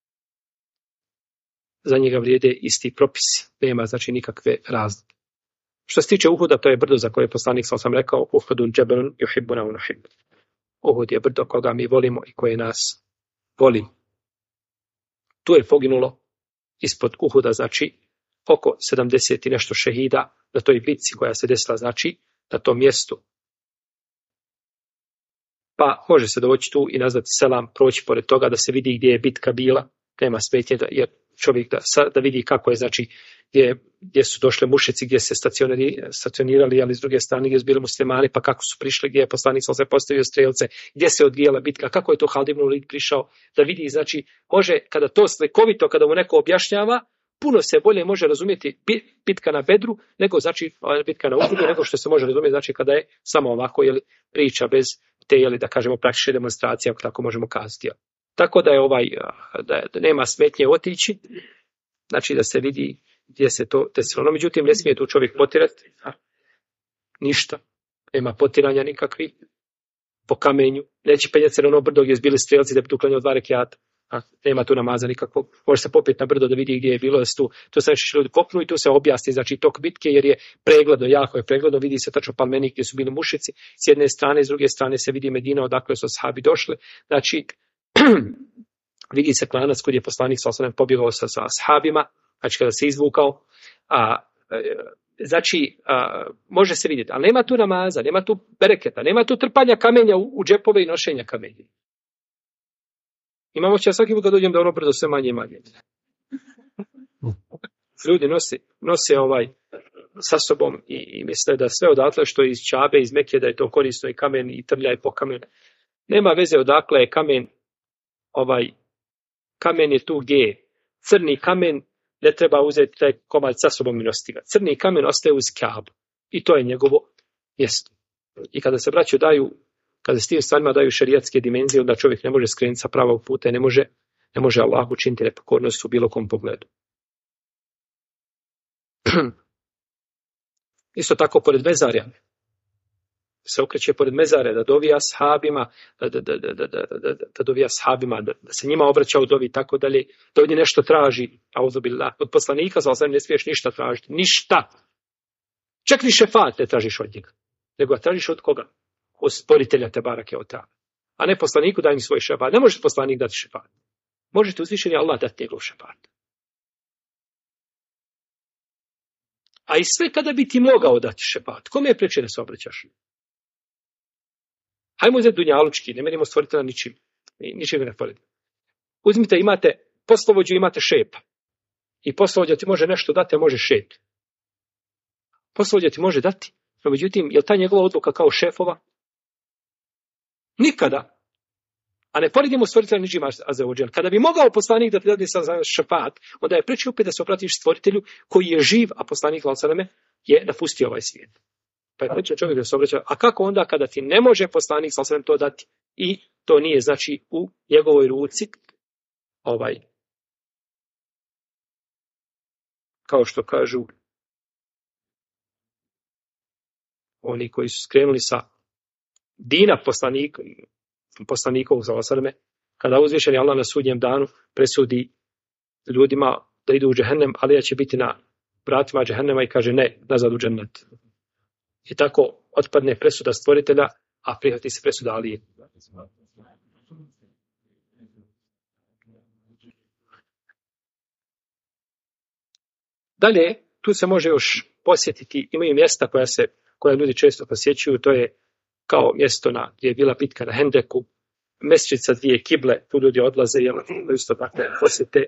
Za njega vrijede isti propisi, nema znači nikakve razlike. Što se tiče Uhuda, to je brdo za koje poslanik sam rekao, Uhudun džebelun yuhibbuna wa nuhibbu. Uhud je brdo koga mi volimo i koje nas voli. Tu je poginulo ispod Uhuda, znači oko 70 i nešto šehida na toj bitci koja se desila, znači na tom mjestu. Pa može se doći tu i nazvati selam, proći pored toga da se vidi gdje je bitka bila, nema smetnje, jer čovjek da vidi kako je, znači gdje su došle mušici, gdje se stacionirali, ali s druge strane gdje su bili muslimani, pa kako su prišli, gdje je poslanik se postavio strelce, gdje se odvijala bitka, kako je to Halid ibn Walid prišao, da vidi, znači može, kada to slikovito, kada mu neko objašnjava, puno se bolje može razumjeti bitka na Bedru, nego znači bitka na Uhudu, nego što se može razumjeti, znači kada je samo ovako priča bez te, da kažemo, praktične demonstracije, ako tako možemo kazati. Tako da je da nema smetnje otići, znači da se vidi gdje se to desilo. No, međutim, ne smije tu čovjek potirati ništa, nema potiranja nikakvih po kamenju, neće penjati se na ono brdo gdje su bili strelci da bi tu klanjao 2 rekata. Nema tu namaza nikakvog. Može se popeti na brdo da vidi gdje je bilo, da se tu se ljudi popnu i tu se objasni, znači tok bitke, jer je pregledno, jako je pregledno, vidi se tačno palmenik gdje su bili mušici, s jedne strane, s druge strane se vidi Medina odakle su ashabi došli, znači vidi se klanac kod je poslanik sallallahu pobjegao sa ashabima, znači kada se izvukao, znači može se vidjeti, ali nema tu namaza, nema tu bereketa, nema tu trpanja kamenja u džepove i nošenja kamenja. Imamo će svaki put kad dođem da ono brdo sve manje i manje. Ljudi nose sa sobom i misle da sve odatle što je iz Čabe, iz Mekije, da je to korisno i kamen i trlja i po kamen. Nema veze odakle je kamen, kamen je tu gdje je. Crni kamen ne treba uzeti taj komad sa sobom i nositi ga. Crni kamen ostaje uz Kaabu i to je njegovo mjesto. I kada se braću kada se tim stvarima daju šerijatske dimenzije, onda čovjek ne može skrenuti sa pravog puta i ne može Allah učiniti nepokornost u bilo kom pogledu. Isto tako pored mezarja. Se okreće pored mezarja da dovija ashabima, da dovija ashabima, da se njima obraća u dovi i tako dalje, da ovdje nešto traži, od poslanika ne smiješ ništa tražiti, ništa. Čak ni šefat ne tražiš od njega, nego tražiš od koga? Od stvoritelja te barake od ta. a ne poslaniku daj mi svoj šefaat. Ne može poslanik dati šefaat. Možete uzvišeni Allah dati njegov šefaat. A i sve kada bi ti mogao dati šefaat, kome je preče da se obraćaš? Hajmo uzeti dunjalučki, ne menimo stvoritelja ničim. Ničim ne stvoritelja. Uzmite, imate poslovođu, imate šepa. I poslovođa ti može nešto dati, a može šet. Poslovođa ti može dati, no međutim, je li ta njegova odluka kao šefova? Nikada. A ne poredimo stvoritelja ničim azeođel. Kada bi mogao poslanik da ti dadne šefaat, onda je preče opet da se obratiš stvoritelju koji je živ, a poslanik sallallahu je napustio ovaj svijet. Pa je preče čovjek da se obraća. A kako onda kada ti ne može poslanik sallallahu to dati i to nije znači u njegovoj ruci, kao što kažu oni koji su skrenuli sa dina poslanikovog sallallahu kada uzvišeni Allah na sudnjem danu presudi ljudima da idu u džehennem, ali ja će biti na vratima džehennema i kaže ne, nazad u džennet. I tako otpadne presuda stvoritelja, a prihvati se presuda Alije. Dalje, tu se može još posjetiti, imaju mjesta koja ljudi često posjećuju, to je kao mjesto gdje je bila bitka na Hendeku, mesdžid sa 2 kible, tu ljudi odlaze, isto tako posjete.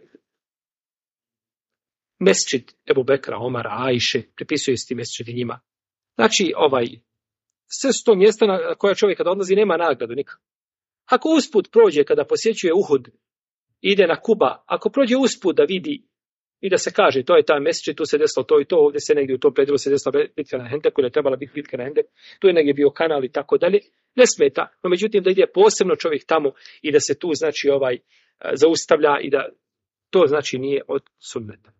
Mesdžid Ebu Bekra, Omara, Ajše, pripisuje se ti mesdžidi njima. Znači, sve su to mjesta na koja čovjek kada odlazi nema nagradu nikako. Ako usput prođe kada posjećuje Uhud, ide na Kuba, ako prođe usput da vidi i da se kaže, to je taj mesdžid, tu se desilo to i to, ovdje se negdje u tom predjelu se desila bitka na Hendeku, da je trebala biti bitka na Hendeku, tu je negdje bio kanal i tako dalje, ne smeta, no međutim da ide posebno čovjek tamo i da se tu znači zaustavlja i da to znači nije od sunneta.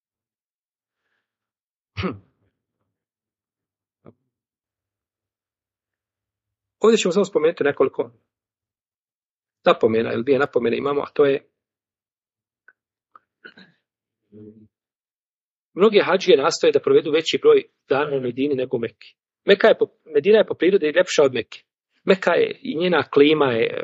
Ovdje ćemo samo spomenuti nekoliko napomena, ili 2 napomene imamo, a to je mnoge hadžije nastoje da provedu veći broj dana u Medini nego u Meki. Medina je po prirodi ljepša od Meke. Meka je i njena klima je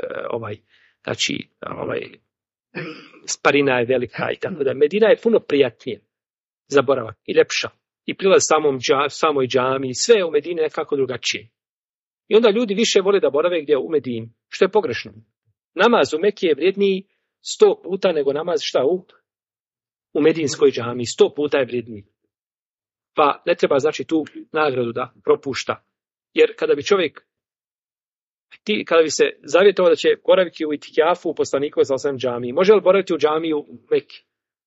sparina je velika i tako da. Medina je puno prijatnije za boravak i ljepša. I prilaz samoj džami, sve u Medini nekako drugačije. I onda ljudi više vole da borave gdje u Medini, što je pogrešno. Namaz u Meki je vrijedniji 100 puta nego namaz u medinskoj džami, 100 puta je vrijedniji. Pa ne treba znači tu nagradu da propušta. Jer kada bi čovjek, kada bi se zavjetovao da će boraviti u itikjafu u poslanikovoj sallallahu džamiji, može li boraviti u džamiji u Meki?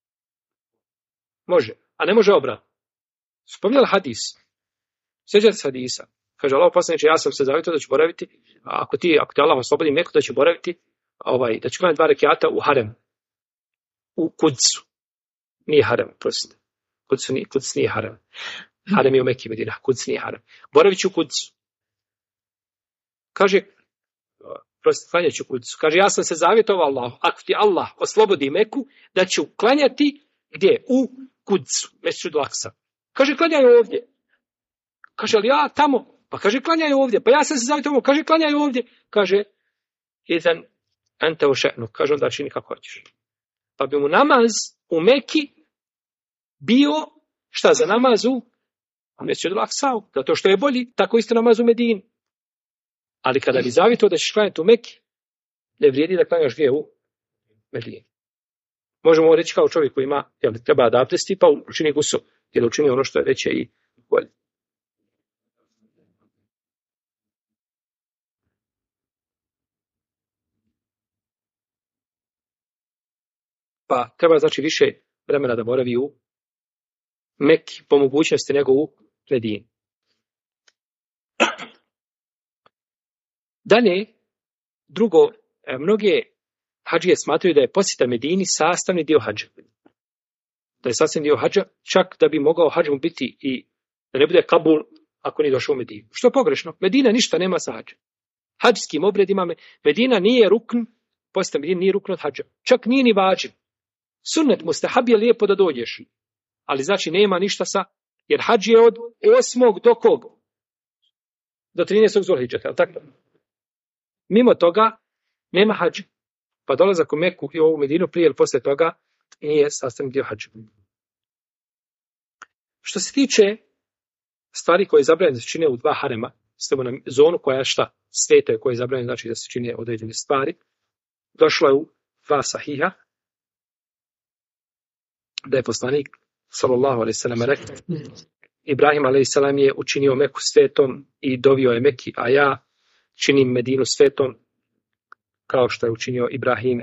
Može, a ne može obrat. Spominjali hadis. Sjećate se hadisa. Kaže Allah poslaniče, ja sam se zavjetovao da ću boraviti, ako ti Allah oslobodi Meku, da će boraviti, da će klanjati 2 rekiata u harem. U Kudsu. Nije harem, prostite. Kuds nije harem. Harem je u Meki, Medina. Kuds nije harem. Boravit ću u Kudsu. Kaže, prostite, klanjat ću u Kudsu. Kaže, ja sam se zavjetovao Allahu. Ako ti Allah oslobodi Meku, da ću klanjati gdje? U Kudsu. Mesdžid Al-Aksa. Kaže, klanjaj ovdje. Kaže, ali ja tamo? Pa kaže, klanjaj ovdje. Pa ja sam se zavjetovao. Kaže, klanjaj ovdje. Kaže, jedan ente u še'nu. Kaže, onda čini kako hoćeš. Pa bi mu namaz u Meki bio, šta za namaz u Mesdžid Al-Aksau, zato što je bolji, tako isto namaz u Medini. Ali kada bi zavjetovao da ćeš klanjati u Meki, ne vrijedi da klanjaš gdje u Medini. Možemo reći kao čovjek koji ima, treba da abdesti, pa učini gusu, jer učini ono što je veće i bolje. Pa treba znači više vremena da boravi u Meki, po mogućnosti nego u Medini. Dalje, drugo, mnoge hadžije smatraju da je posjeta Medini sastavni dio hadža. Da je sastavni dio hadža, čak da bi mogao hadžom biti i da ne bude Kabul ako nije došao u Medinu. Što je pogrešno? Medina ništa nema sa hadžom. Hadžskim obredima Medina nije rukn, posjeta Medini nije rukn od hadža. Čak nije ni vađib. Sunnet mustahab je lijepo da dođeš. Ali znači nema ništa jer hadž je od 8. do kog? Do 13. Zulhidžeta, tako? Mimo toga nema hadža. Pa dolazak u Meku i ovu Medinu prije ili poslije toga nije sastavni dio hadža. Što se tiče stvari koje je zabranjeno da se čine u dva harema, stavimo na zonu koja je šta? Sveta koja je zabranjeno, znači da se čine određene stvari. Došlo je u dva sahiha da je poslanik sallallahu alejhi ve sellem rekao: Ibrahim alejhi selam je učinio Meku svetom i dovio je Meki, a ja činim Medinu svetom kao što je učinio Ibrahim.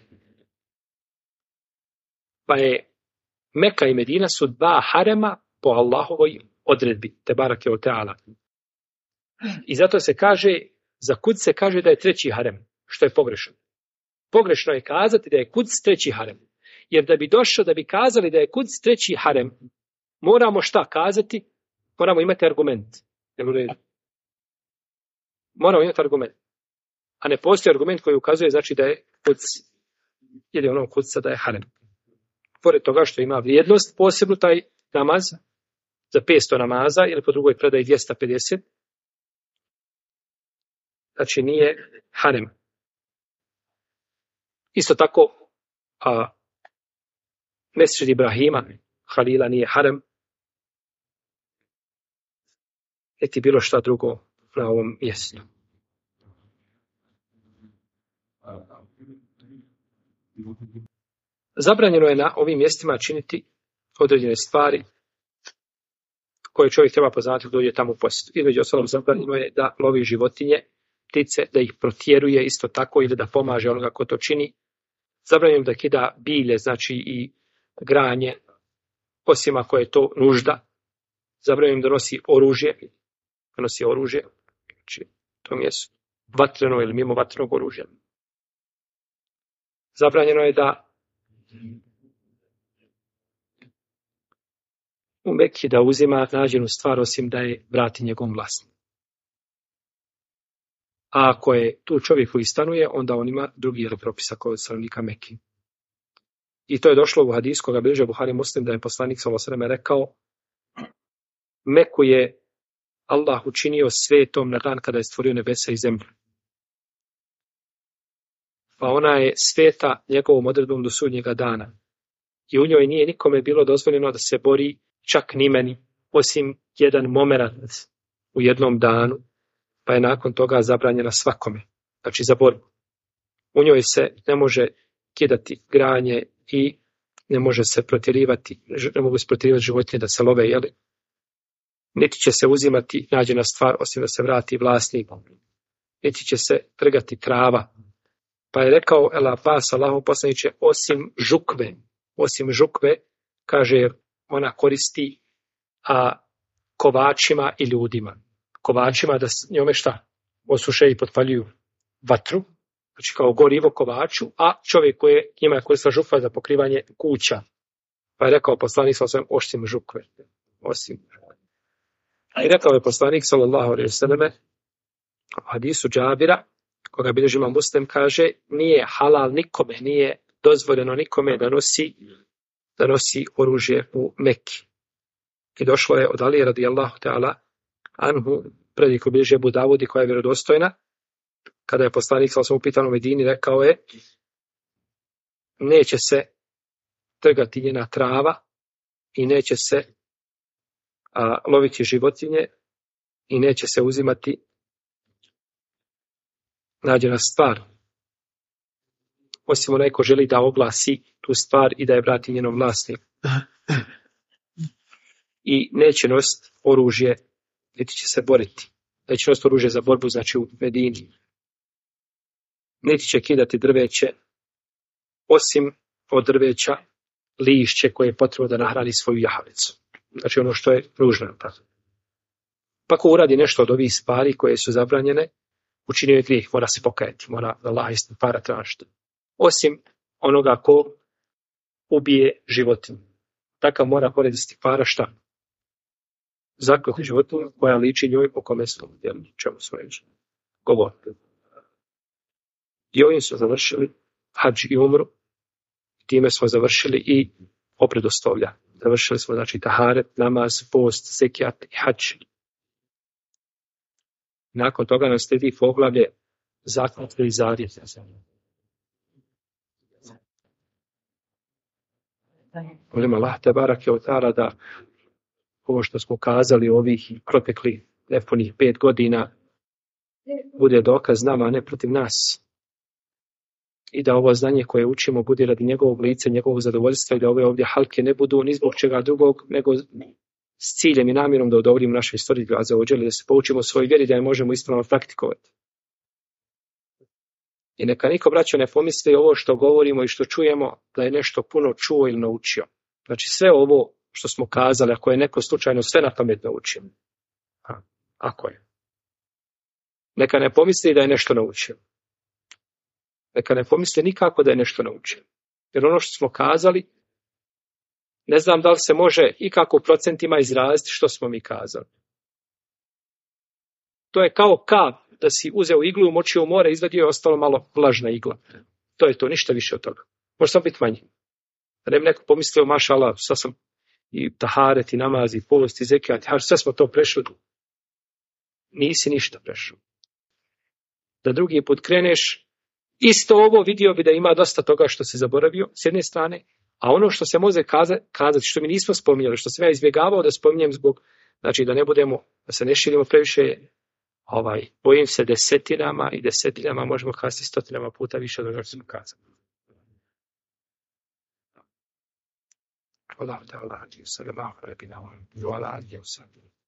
Pa je Meka i Medina su dva harema po Allahovoj odredbi, tebarake o teala. I zato se kaže, za Kuds se kaže da je treći harem, što je pogrešno. Pogrešno je kazati da je Kuds treći harem. Jer da bi došlo, da bi kazali da je Kuds treći harem, moramo šta kazati? Moramo imati argument. Jel u redu? Moramo imati argument. A ne postoji argument koji ukazuje, znači da je Kuds, ili ono Kudsa da je harem. Pored toga što ima vrijednost, posebno taj namaz, za 500 namaza, ili po drugoj predaji 250, znači nije harem. Isto tako, Mesdžid Ibrahima, Halila nije harem, niti bilo šta drugo na ovom mjestu. Zabranjeno je na ovim mjestima činiti određene stvari koje čovjek treba poznati dok dođe tamo u posjetu. Između ostalog, zabranjeno je da lovi životinje, ptice, da ih protjeruje isto tako ili da pomaže onoga ko to čini. Zabranjeno da kida bilje, znači i granje, osim ako je to nužda. Zabranjeno da nosi oružje, znači to mjesto vatreno ili mimo vatrenog oružja. Zabranjeno je da u Mekki da uzima nađenu stvar osim da je vrati njegovom vlasniku. A ako je tu čovjek koji stanuje, onda on ima drugi propisa kod stanovnika Mekke. I to je došlo u hadisu koga bilježi Buhari Muslim da je poslanik sallallahu alejhi ve sellem rekao: Meku je Allah učinio svetom na dan kada je stvorio nebesa i zemlju. Pa ona je sveta njegovom odredbom do sudnjega dana. I u njoj nije nikome bilo dozvoljeno da se bori, čak ni meni, osim jedan momenat u jednom danu, pa je nakon toga zabranjena svakome, znači za borbu. U njoj se ne može kidati granje i ne može se protjerivati, ne mogu se protjerivati životinje da se love, jeli? Niti će se uzimati nađena stvar, osim da se vrati vlasnik, niti će se trgati trava. Pa je rekao El Abbas, Allahov poslaniče, osim žukve, kaže, ona koristi kovačima i ljudima. Kovačima da njome šta? Osuše i potpaljuju vatru, znači kao gorivo kovaču, a čovjek koji je njima je koristila žukva za pokrivanje kuća. Pa je rekao poslanik sallallahu osim žukve. I rekao je poslanik sallallahu alejhi ve selleme u hadisu Džabira, koga bilježi Imam Muslim, kaže, nije halal nikome, nije dozvoljeno nikome da nosi oružje u Mekki. I došlo je od Alije radijallahu ta'ala anhu, prediku bilježi Ebu Davudi koja je vjerodostojna, kada je poslanik sallallahu upitan u Medini, rekao je, neće se trgati njena trava i neće se loviti životinje i neće se uzimati nađena stvar. Osim onaj ko želi da oglasi tu stvar i da je vrati njenom vlasniku. I neće nositi oružje, niti će se boriti. Neće nositi oružje za borbu, znači u Medini. Niti će kidati drveće, osim od drveća lišće koje je potrebno da nahrani svoju jahalicu. Znači ono što je nužno. Pa ko uradi nešto od ovih stvari koje su zabranjene, učinio je grijeh, mora se pokajati, mora Allah istighfara tražiti. Osim onoga ko ubije životinju. Takav mora pored istighfara šta? Zaklati životinju koja liči njoj po kome smo čemu smo reći. Govorili. I ovim smo završili hadž i umru. Time smo završili i opredostovlja. Završili smo znači taharet, namaz, post, zekijat i hadž. Nakon toga nam slijedi poglavlje zakletve i zavjete. Molim Allah te barake od ta'ala da ovo što smo kazali ovih proteklih nepunih 5 godina bude dokaz nama, a ne protiv nas. I da ovo znanje koje učimo bude radi njegovog lica, njegovog zadovoljstva i da ove ovdje halke ne budu ni zbog čega drugog, nego s ciljem i namjerom da udovoljimo našoj stvoritelju azza wa dželle, da se poučimo svoj vjeri, da je možemo ispravno praktikovati. I neka niko, braćo, ne pomisli ovo što govorimo i što čujemo da je nešto puno čuo ili naučio. Znači sve ovo što smo kazali, ako je neko slučajno sve na pamet naučio. Ako je. Neka ne pomisli da je nešto naučio. Neka ne pomisli nikako da je nešto naučio. Jer ono što smo kazali, ne znam da li se može ikako u procentima izraziti što smo mi kazali. To je kao kap da si uzeo iglu, umočio u more, izvadio i ostalo malo vlažna igla. To je to, ništa više od toga. Može samo biti manje. Da ne bi neko pomislio, maša Allah, sad sam i taharet, i namaz, i post, i zekijat, sve smo to prešli. Nisi ništa prešao. Da drugi put kreneš, isto ovo vidio bi da ima dosta toga što se zaboravio, s jedne strane, a ono što se može kazati, što mi nismo spominjali, što sam ja izbjegavao da spominjem zbog, znači da ne budemo, da se ne širimo previše, bojim se desetinama i desetinama, možemo kazati stotinama puta više od onoga što smo kazali. Allah te Allah, sallallahu alejhi ve sellem,